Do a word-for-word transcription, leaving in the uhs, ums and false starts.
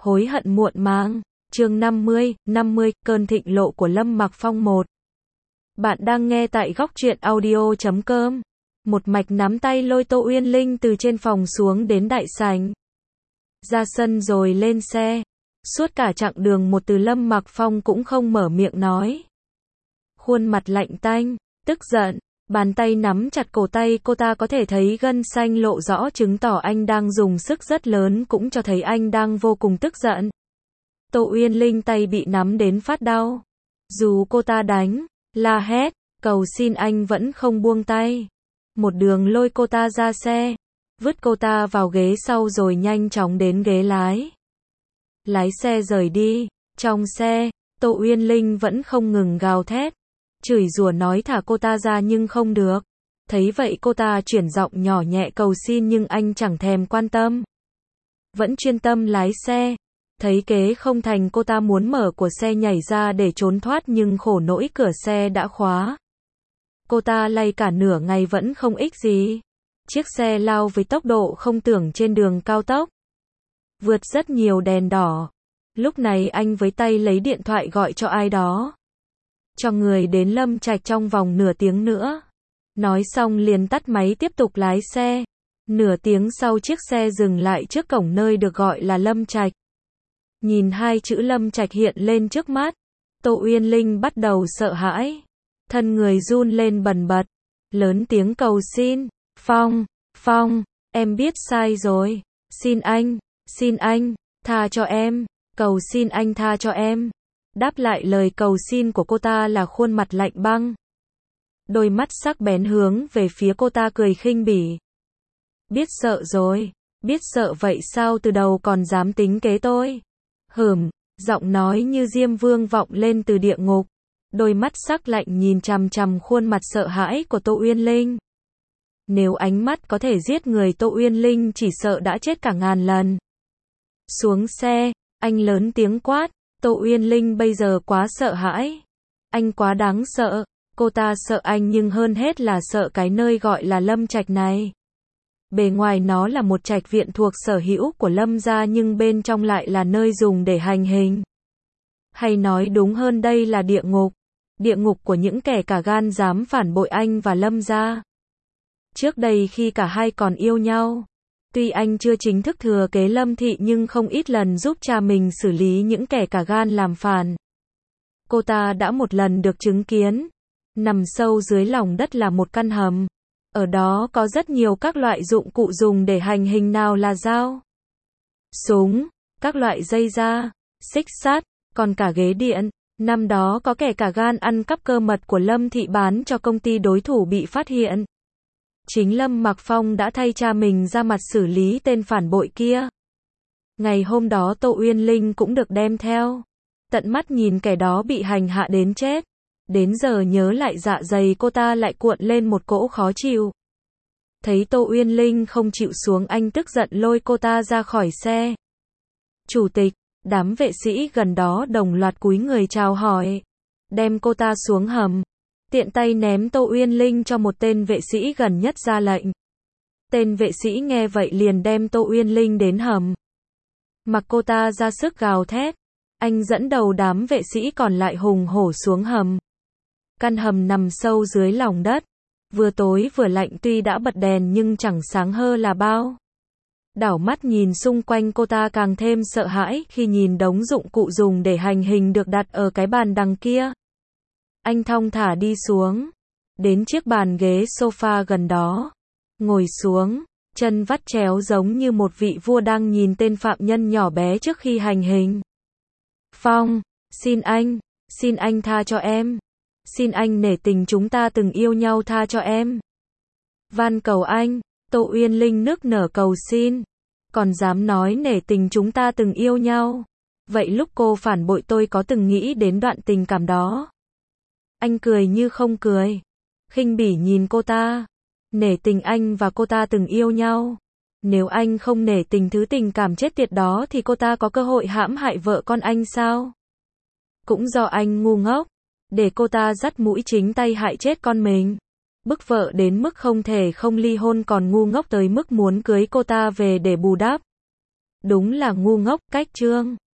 Hối hận muộn màng. Chương năm mươi, năm mươi, cơn thịnh lộ của Lâm Mặc Phong một. Bạn đang nghe tại góc truyện audio chấm com. Một mạch nắm tay lôi Tô Uyên Linh từ trên phòng xuống đến đại sảnh. Ra sân rồi lên xe. Suốt cả chặng đường một từ Lâm Mặc Phong cũng không mở miệng nói. Khuôn mặt lạnh tanh, tức giận, bàn tay nắm chặt cổ tay cô ta có thể thấy gân xanh lộ rõ chứng tỏ anh đang dùng sức rất lớn cũng cho thấy anh đang vô cùng tức giận. Tô Uyên Linh tay bị nắm đến phát đau. Dù cô ta đánh, la hét, cầu xin anh vẫn không buông tay. Một đường lôi cô ta ra xe, vứt cô ta vào ghế sau rồi nhanh chóng đến ghế lái. Lái xe rời đi, trong xe, Tô Uyên Linh vẫn không ngừng gào thét, chửi rủa nói thả cô ta ra nhưng không được. Thấy vậy cô ta chuyển giọng nhỏ nhẹ cầu xin nhưng anh chẳng thèm quan tâm. Vẫn chuyên tâm lái xe. Thấy kế không thành cô ta muốn mở của xe nhảy ra để trốn thoát nhưng khổ nỗi cửa xe đã khóa. Cô ta lay cả nửa ngày vẫn không ích gì. Chiếc xe lao với tốc độ không tưởng trên đường cao tốc. Vượt rất nhiều đèn đỏ. Lúc này anh với tay lấy điện thoại gọi cho ai đó. Cho người đến Lâm Trạch trong vòng nửa tiếng nữa. Nói xong liền tắt máy tiếp tục lái xe. Nửa tiếng sau chiếc xe dừng lại trước cổng nơi được gọi là Lâm Trạch. Nhìn hai chữ Lâm Trạch hiện lên trước mắt, Tô Uyên Linh bắt đầu sợ hãi. Thân người run lên bần bật, lớn tiếng cầu xin, Phong, Phong, em biết sai rồi, xin anh, xin anh, tha cho em, cầu xin anh tha cho em. Đáp lại lời cầu xin của cô ta là khuôn mặt lạnh băng. Đôi mắt sắc bén hướng về phía cô ta cười khinh bỉ. Biết sợ rồi, biết sợ vậy sao từ đầu còn dám tính kế tôi? Hửm, giọng nói như diêm vương vọng lên từ địa ngục. Đôi mắt sắc lạnh nhìn chằm chằm khuôn mặt sợ hãi của Tô Uyên Linh. Nếu ánh mắt có thể giết người Tô Uyên Linh chỉ sợ đã chết cả ngàn lần. Xuống xe, anh lớn tiếng quát, Tô Uyên Linh bây giờ quá sợ hãi. Anh quá đáng sợ, cô ta sợ anh nhưng hơn hết là sợ cái nơi gọi là Lâm Trạch này. Bề ngoài nó là một trạch viện thuộc sở hữu của Lâm gia nhưng bên trong lại là nơi dùng để hành hình. Hay nói đúng hơn đây là địa ngục. Địa ngục của những kẻ cả gan dám phản bội anh và Lâm gia. Trước đây khi cả hai còn yêu nhau, tuy anh chưa chính thức thừa kế Lâm thị nhưng không ít lần giúp cha mình xử lý những kẻ cả gan làm phản. Cô ta đã một lần được chứng kiến. Nằm sâu dưới lòng đất là một căn hầm. Ở đó có rất nhiều các loại dụng cụ dùng để hành hình, nào là dao, súng, các loại dây da, xích sắt, còn cả ghế điện. Năm đó có kẻ cả gan ăn cắp cơ mật của Lâm thị bán cho công ty đối thủ bị phát hiện. Chính Lâm Mặc Phong đã thay cha mình ra mặt xử lý tên phản bội kia. Ngày hôm đó Tô Uyên Linh cũng được đem theo. Tận mắt nhìn kẻ đó bị hành hạ đến chết. Đến giờ nhớ lại dạ dày cô ta lại cuộn lên một cỗ khó chịu. Thấy Tô Uyên Linh không chịu xuống anh tức giận lôi cô ta ra khỏi xe. Chủ tịch, đám vệ sĩ gần đó đồng loạt cúi người chào hỏi. Đem cô ta xuống hầm. Tiện tay ném Tô Uyên Linh cho một tên vệ sĩ gần nhất ra lệnh. Tên vệ sĩ nghe vậy liền đem Tô Uyên Linh đến hầm. Mặc cô ta ra sức gào thét. Anh dẫn đầu đám vệ sĩ còn lại hùng hổ xuống hầm. Căn hầm nằm sâu dưới lòng đất. Vừa tối vừa lạnh tuy đã bật đèn nhưng chẳng sáng hơ là bao. Đảo mắt nhìn xung quanh cô ta càng thêm sợ hãi khi nhìn đống dụng cụ dùng để hành hình được đặt ở cái bàn đằng kia. Anh thong thả đi xuống. Đến chiếc bàn ghế sofa gần đó. Ngồi xuống. Chân vắt chéo giống như một vị vua đang nhìn tên phạm nhân nhỏ bé trước khi hành hình. Phong, xin anh, xin anh tha cho em. Xin anh nể tình chúng ta từng yêu nhau tha cho em. Van cầu anh, Tô Uyên Linh nức nở cầu xin. Còn dám nói nể tình chúng ta từng yêu nhau. Vậy lúc cô phản bội tôi có từng nghĩ đến đoạn tình cảm đó? Anh cười như không cười. Khinh bỉ nhìn cô ta. Nể tình anh và cô ta từng yêu nhau. Nếu anh không nể tình thứ tình cảm chết tiệt đó thì cô ta có cơ hội hãm hại vợ con anh sao? Cũng do anh ngu ngốc. Để cô ta dắt mũi chính tay hại chết con mình. Bức vợ đến mức không thể không ly hôn còn ngu ngốc tới mức muốn cưới cô ta về để bù đắp. Đúng là ngu ngốc, cách chương.